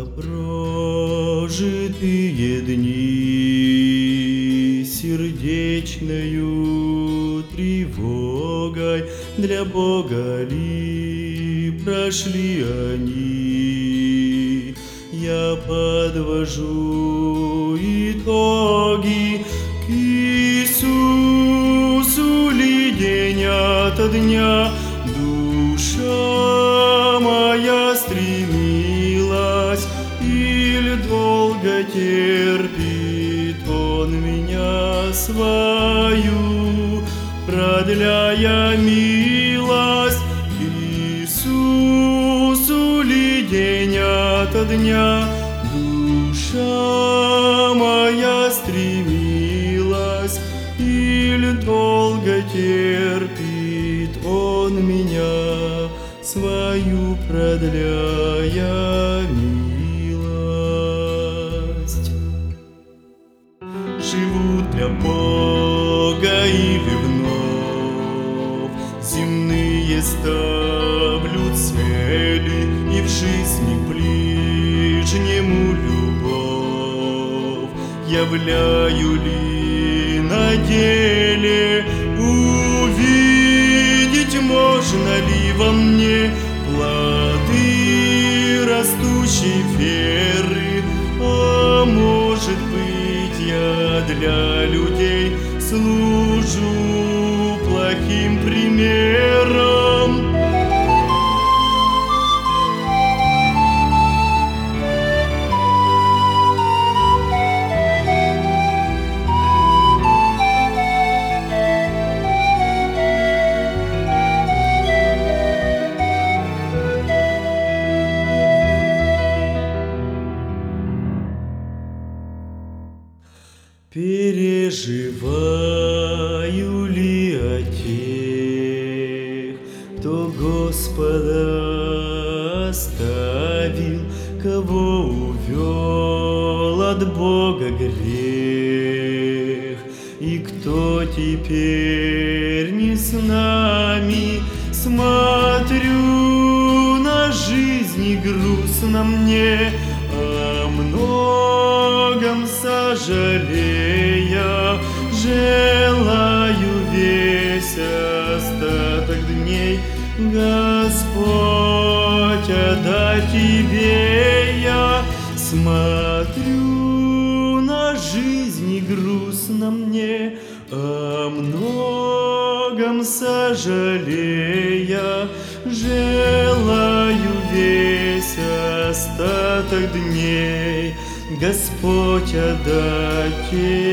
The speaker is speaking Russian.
Прожитые дни сердечною тревогой для Бога ли прошли они? Я подвожу итоги к Иисусу ли день ото дня. Душа моя стремилась, или долго терпит Он меня свою, продляя милость к Иисусу ли день ото дня. Душа моя стремилась, или долго терпит Он меня свою, продляя милость. Живут для Бога или вновь земные ставлю цели, и в жизни ближнему любовь являю ли на деле? Увидеть можно ли во мне плоды растущей веры? А может быть, я для людей служу плохим примером? Переживаю ли о тех, кто Господа оставил, кого увел от Бога грех, и кто теперь не с нами? Смотрю на жизнь и грустно мне, о многом сожалея, желаю весь остаток дней, Господь, отдать Тебе я. Смотрю на жизнь и грустно мне, о многом сожалея, желаю весь остаток дней, Господь, отдать Тебе.